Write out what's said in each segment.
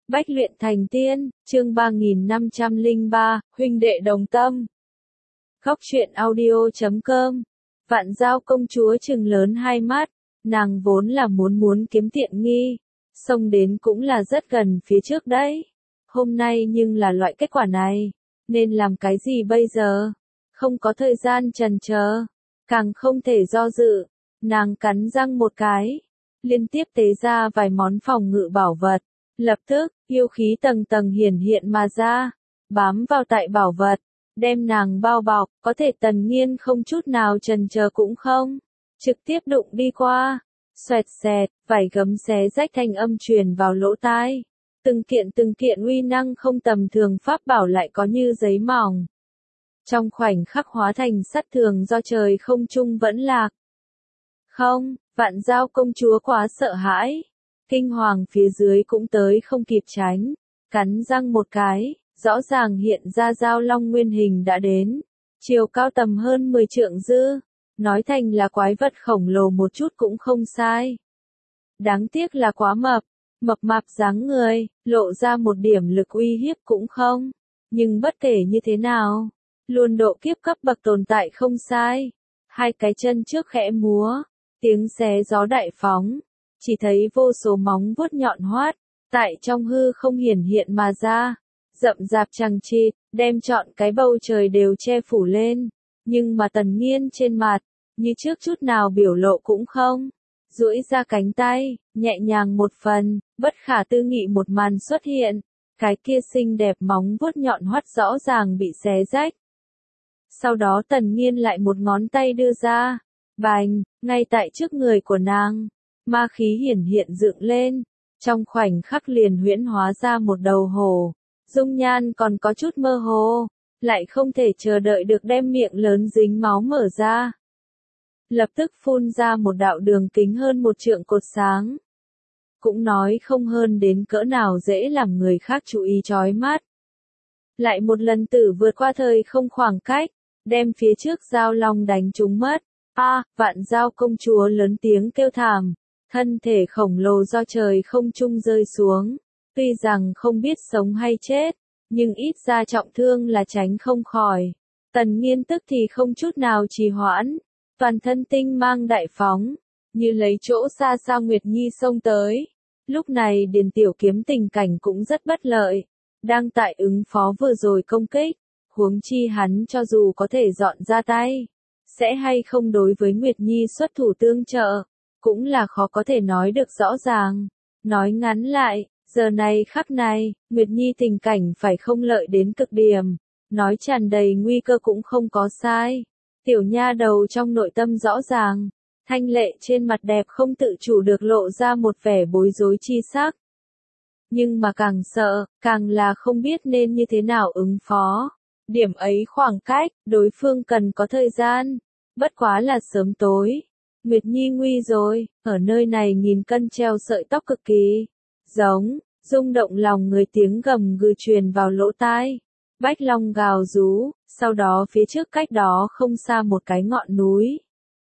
Bách luyện thành tiên, chương 3503, huynh đệ đồng tâm. Góc truyện audio.com. Vạn Giao công chúa trừng lớn hai mắt, nàng vốn là muốn kiếm tiện nghi, xông đến cũng là rất gần phía trước đấy. Hôm nay nhưng là loại kết quả này, nên làm cái gì bây giờ? Không có thời gian chần chờ, càng không thể do dự, nàng cắn răng một cái, liên tiếp tế ra vài món phòng ngự bảo vật. Lập tức, yêu khí tầng tầng hiển hiện mà ra, bám vào tại bảo vật, đem nàng bao bọc, có thể Tần Nghiên không chút nào chần chờ cũng không, trực tiếp đụng đi qua, xoẹt xẹt, vải gấm xé rách thanh âm truyền vào lỗ tai. Từng kiện uy năng không tầm thường pháp bảo lại có như giấy mỏng. Trong khoảnh khắc hóa thành sắt thường do trời không trung vẫn lạc. Không, Vạn Giao công chúa quá sợ hãi. Kinh hoàng phía dưới cũng tới không kịp tránh, cắn răng một cái, rõ ràng hiện ra Giao Long nguyên hình đã đến, chiều cao tầm hơn 10 trượng dư, nói thành là quái vật khổng lồ một chút cũng không sai. Đáng tiếc là quá mập mạp dáng người, lộ ra một điểm lực uy hiếp cũng không, nhưng bất kể như thế nào, luôn độ kiếp cấp bậc tồn tại không sai. Hai cái chân trước khẽ múa, tiếng xé gió đại phóng. Chỉ thấy vô số móng vuốt nhọn hoắt, tại trong hư không hiển hiện mà ra, rậm rạp chằng chịt, đem trọn cái bầu trời đều che phủ lên, nhưng mà Tần Nghiên trên mặt, như trước chút nào biểu lộ cũng không, duỗi ra cánh tay, nhẹ nhàng một phần, bất khả tư nghị một màn xuất hiện, cái kia xinh đẹp móng vuốt nhọn hoắt rõ ràng bị xé rách. Sau đó Tần Nghiên lại một ngón tay đưa ra, bành, ngay tại trước người của nàng. Ma khí hiển hiện dựng lên, trong khoảnh khắc liền huyễn hóa ra một đầu hổ, dung nhan còn có chút mơ hồ, lại không thể chờ đợi được đem miệng lớn dính máu mở ra. Lập tức phun ra một đạo đường kính hơn 1 trượng cột sáng. Cũng nói không hơn đến cỡ nào dễ làm người khác chú ý chói mắt. Lại một lần tử vượt qua thời không khoảng cách, đem phía trước Giao Long đánh trúng mất. Vạn Giao công chúa lớn tiếng kêu thảm. Thân thể khổng lồ do trời không trung rơi xuống, tuy rằng không biết sống hay chết, nhưng ít ra trọng thương là tránh không khỏi. Tần Nghiên tức thì không chút nào trì hoãn, toàn thân tinh mang đại phóng, như lấy chỗ xa xa Nguyệt Nhi xông tới. Lúc này Điền Tiểu Kiếm tình cảnh cũng rất bất lợi, đang tại ứng phó vừa rồi công kích, huống chi hắn cho dù có thể dọn ra tay, sẽ hay không đối với Nguyệt Nhi xuất thủ tương trợ. Cũng là khó có thể nói được rõ ràng. Nói ngắn lại, giờ này khắc này, Nguyệt Nhi tình cảnh phải không lợi đến cực điểm. Nói tràn đầy nguy cơ cũng không có sai. Tiểu nha đầu trong nội tâm rõ ràng. Thanh lệ trên mặt đẹp không tự chủ được lộ ra một vẻ bối rối chi sắc. Nhưng mà càng sợ, càng là không biết nên như thế nào ứng phó. Điểm ấy khoảng cách, đối phương cần có thời gian. Bất quá là sớm tối. Nguyệt Nhi nguy rồi, ở nơi này nghìn cân treo sợi tóc cực kỳ giống, rung động lòng người tiếng gầm gừ truyền vào lỗ tai. Bách Long gào rú, sau đó phía trước cách đó không xa một cái ngọn núi.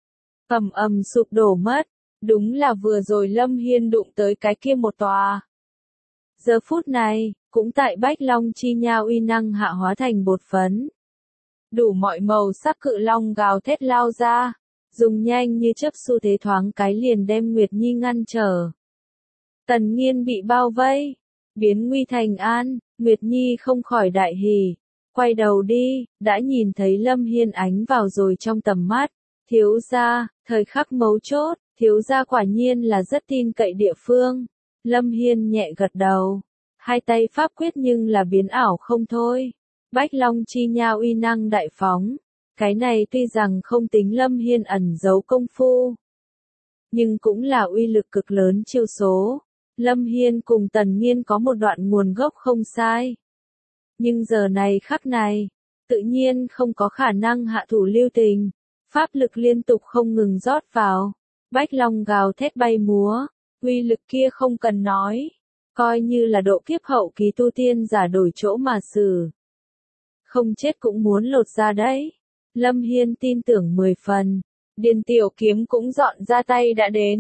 Ầm sụp đổ mất, đúng là vừa rồi Lâm Hiên đụng tới cái kia một tòa. Giờ phút này, cũng tại Bách Long chi nha uy năng hạ hóa thành bột phấn. Đủ mọi màu sắc cự long gào thét lao ra. Dùng nhanh như chớp xu thế thoáng cái liền đem Nguyệt Nhi ngăn trở. Tần Nghiên bị bao vây, biến nguy thành an, Nguyệt Nhi không khỏi đại hỉ, quay đầu đi, đã nhìn thấy Lâm Hiên ánh vào rồi trong tầm mắt. Thiếu gia, thời khắc mấu chốt, thiếu gia quả nhiên là rất tin cậy địa phương. Lâm Hiên nhẹ gật đầu, hai tay pháp quyết nhưng là biến ảo không thôi. Bách Long chi nha uy năng đại phóng. Cái này tuy rằng không tính Lâm Hiên ẩn giấu công phu, nhưng cũng là uy lực cực lớn chiêu số. Lâm Hiên cùng Tần Nghiên có một đoạn nguồn gốc không sai. Nhưng giờ này khắc này, tự nhiên không có khả năng hạ thủ lưu tình. Pháp lực liên tục không ngừng rót vào. Bách Long gào thét bay múa, uy lực kia không cần nói. Coi như là độ kiếp hậu kỳ tu tiên giả đổi chỗ mà xử. Không chết cũng muốn lột ra đấy. Lâm Hiên tin tưởng 10 phần, Điền Tiểu Kiếm cũng dọn ra tay đã đến,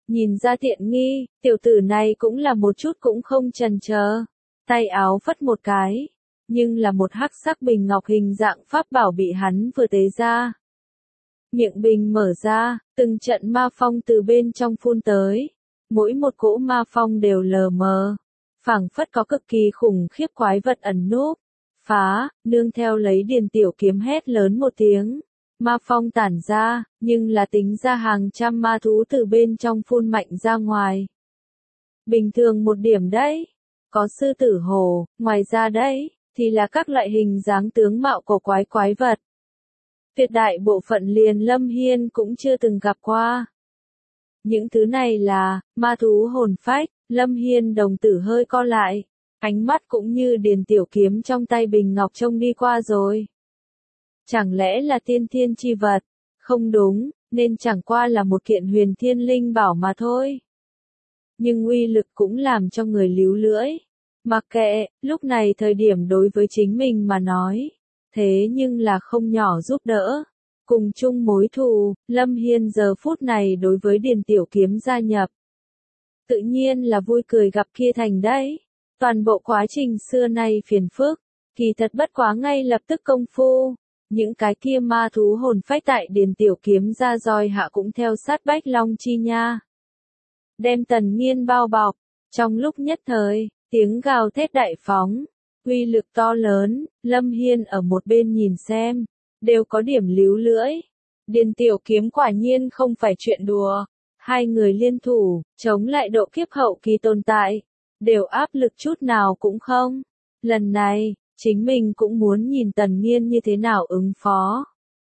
Nhìn ra tiện nghi, tiểu tử này cũng là một chút cũng không chần chờ. Tay áo phất một cái, nhưng là một hắc sắc bình ngọc hình dạng pháp bảo bị hắn vừa tế ra. Miệng bình mở ra, từng trận ma phong từ bên trong phun tới. Mỗi một cỗ ma phong đều lờ mờ. Phảng phất có cực kỳ khủng khiếp quái vật ẩn núp. Phá, nương theo lấy Điền Tiểu Kiếm hét lớn một tiếng. Ma phong tản ra, nhưng là tính ra hàng trăm ma thú từ bên trong phun mạnh ra ngoài. Bình thường một điểm đấy. Có sư tử hổ, ngoài ra đấy, thì là các loại hình dáng tướng mạo của quái vật. Tuyệt đại bộ phận liền Lâm Hiên cũng chưa từng gặp qua. Những thứ này là, ma thú hồn phách, Lâm Hiên đồng tử hơi co lại. Ánh mắt cũng như Điền Tiểu Kiếm trong tay bình ngọc trông đi qua rồi. Chẳng lẽ là tiên thiên chi vật? Không đúng, nên chẳng qua là một kiện huyền thiên linh bảo mà thôi. Nhưng uy lực cũng làm cho người líu lưỡi. Mặc kệ, lúc này thời điểm đối với chính mình mà nói. Thế nhưng là không nhỏ giúp đỡ. Cùng chung mối thù, Lâm Hiên giờ phút này đối với Điền Tiểu Kiếm gia nhập. Tự nhiên là vui cười gặp kia thành đấy. Toàn bộ quá trình xưa nay phiền phức, kỳ thật bất quá ngay lập tức công phu. Những cái kia ma thú hồn phách tại Điền Tiểu Kiếm ra roi hạ cũng theo sát Bách Long Chi Nha. Đem Tần Nghiên bao bọc, trong lúc nhất thời, tiếng gào thét đại phóng, uy lực to lớn, Lâm Hiên ở một bên nhìn xem, đều có điểm líu lưỡi. Điền Tiểu Kiếm quả nhiên không phải chuyện đùa, hai người liên thủ, chống lại độ kiếp hậu kỳ tồn tại, đều áp lực chút nào cũng không. Lần này, chính mình cũng muốn nhìn Tần Nghiên như thế nào ứng phó.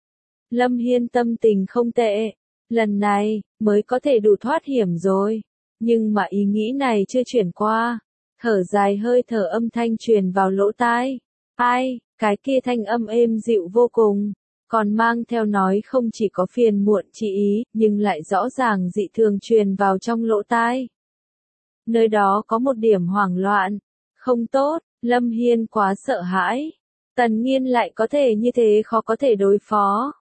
Lâm Hiên tâm tình không tệ, lần này, mới có thể đủ thoát hiểm rồi. Nhưng mà ý nghĩ này chưa chuyển qua. Thở dài hơi thở âm thanh truyền vào lỗ tai. Ai, cái kia thanh âm êm dịu vô cùng. Còn mang theo nói không chỉ có phiền muộn chi ý, nhưng lại rõ ràng dị thường truyền vào trong lỗ tai. Nơi đó có một điểm hoảng loạn. Không tốt, Lâm Hiên quá sợ hãi. Tần Nghiên lại có thể như thế khó có thể đối phó.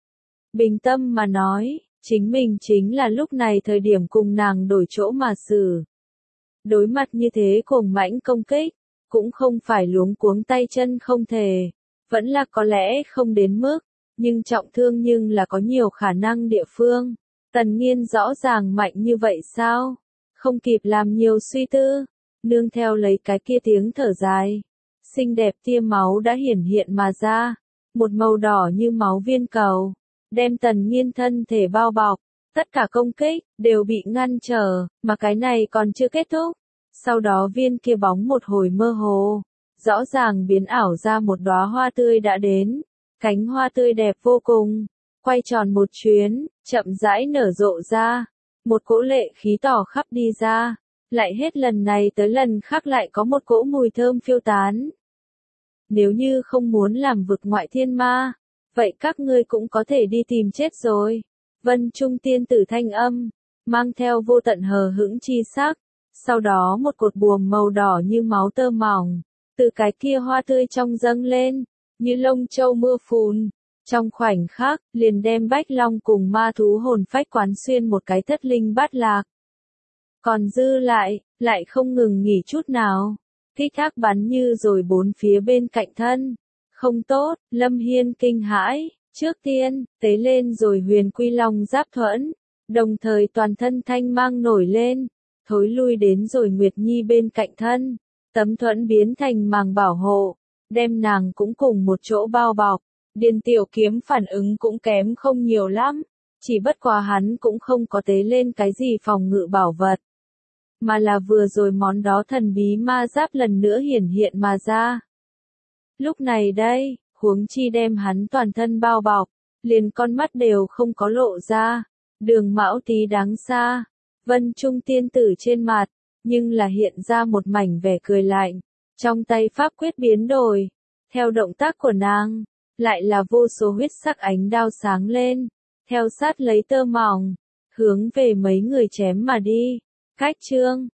Bình tâm mà nói, chính mình chính là lúc này thời điểm cùng nàng đổi chỗ mà xử. Đối mặt như thế cùng mãnh công kích, cũng không phải luống cuống tay chân không thể. Vẫn là có lẽ không đến mức, nhưng trọng thương nhưng là có nhiều khả năng địa phương. Tần Nghiên rõ ràng mạnh như vậy sao? Không kịp làm nhiều suy tư, nương theo lấy cái kia tiếng thở dài. Xinh đẹp tia máu đã hiển hiện mà ra, một màu đỏ như máu viên cầu, đem Tần Nghiên thân thể bao bọc. Tất cả công kích, đều bị ngăn trở, mà cái này còn chưa kết thúc. Sau đó viên kia bóng một hồi mơ hồ, rõ ràng biến ảo ra một đóa hoa tươi đã đến. Cánh hoa tươi đẹp vô cùng, quay tròn một chuyến, chậm rãi nở rộ ra. Một cỗ lệ khí tỏ khắp đi ra, lại hết lần này tới lần khác lại có một cỗ mùi thơm phiêu tán. Nếu như không muốn làm vực ngoại thiên ma, vậy các ngươi cũng có thể đi tìm chết rồi. Vân Trung tiên tử thanh âm, mang theo vô tận hờ hững chi sắc. Sau đó một cột buồm màu đỏ như máu tơ mỏng, từ cái kia hoa tươi trong dâng lên, như lông châu mưa phùn. Trong khoảnh khắc, liền đem Bách Long cùng ma thú hồn phách quán xuyên một cái thất linh bát lạc. Còn dư lại không ngừng nghỉ chút nào. Kích thác bắn như rồi bốn phía bên cạnh thân. Không tốt, Lâm Hiên kinh hãi. Trước tiên, tế lên rồi huyền quy long giáp thuẫn. Đồng thời toàn thân thanh mang nổi lên. Thối lui đến rồi Nguyệt Nhi bên cạnh thân. Tấm thuẫn biến thành màng bảo hộ. Đem nàng cũng cùng một chỗ bao bọc. Điền Tiểu Kiếm phản ứng cũng kém không nhiều lắm. Chỉ bất quá hắn cũng không có tế lên cái gì phòng ngự bảo vật. Mà là vừa rồi món đó thần bí ma giáp lần nữa hiển hiện mà ra. Lúc này đây, huống chi đem hắn toàn thân bao bọc, liền con mắt đều không có lộ ra. Đường Mão tí đáng xa. Vân Trung tiên tử trên mặt, nhưng là hiện ra một mảnh vẻ cười lạnh. Trong tay pháp quyết biến đổi. Theo động tác của nàng, lại là vô số huyết sắc ánh đao sáng lên. Theo sát lấy tơ mỏng, hướng về mấy người chém mà đi. Cách chương